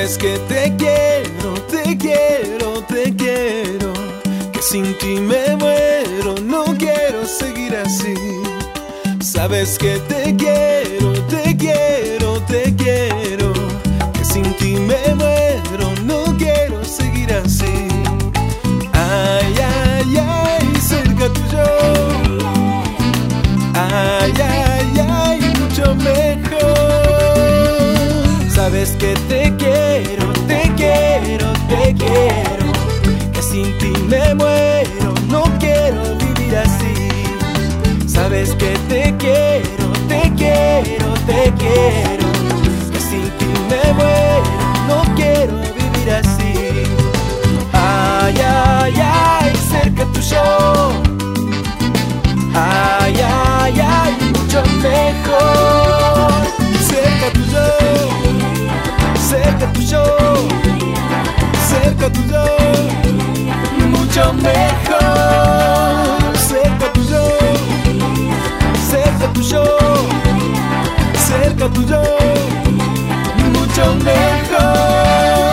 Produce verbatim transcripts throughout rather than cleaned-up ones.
Sabes que te quiero, te quiero, te quiero, que sin ti me muero, no quiero seguir así. Sabes que te quiero, te quiero, te quiero, que sin ti me muero, no quiero seguir así. Ay, ay, ay, cerca tuyo. Ay, ay, ay, mucho mejor. Sabes que te quiero, te quiero, te quiero, que sin ti me muero, no quiero vivir así. Sabes que te quiero, te quiero, te quiero, que sin ti me muero, no quiero vivir así. Ay, ay, ay, cerca tuyo. Ay, ay, ay, mucho mejor. Cerca tuyo, cerca tuyo, cerca tuyo, mucho mejor. Cerca tuyo, cerca tuyo, cerca tuyo, mucho mejor.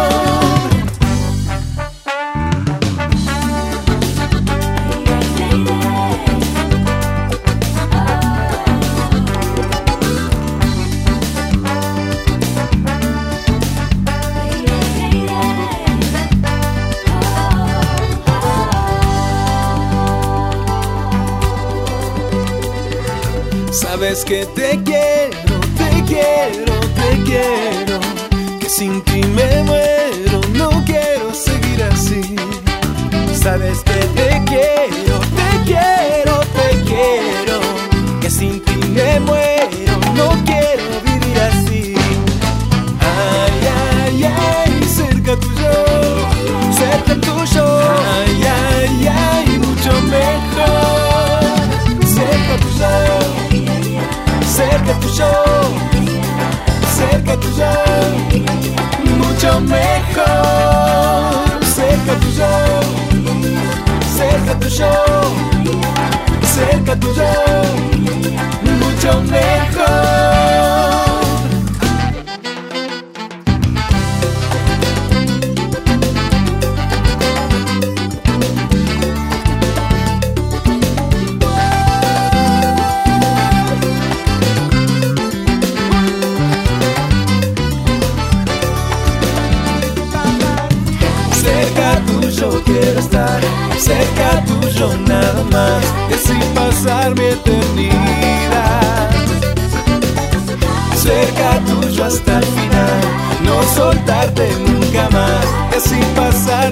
Sabes que te quiero, te quiero, te quiero, que sin ti me muero, no quiero seguir así. Sabes que te quiero, te quiero, te quiero, que sin ti me muero, no quiero vivir así. Ay, ay, ay, cerca tuyo, cerca tuyo. Ay, ay, ay, mucho mejor. Cerca tuyo, cerca tuyo, cerca tuyo, mucho mejor. Cerca tuyo, cerca tuyo, cerca tuyo, mucho mejor. Cerca tuyo quiero estar, cerca tuyo nada más, y así pasar mi eternidad. Cerca tuyo hasta el final, no soltarte nunca más, y así pasar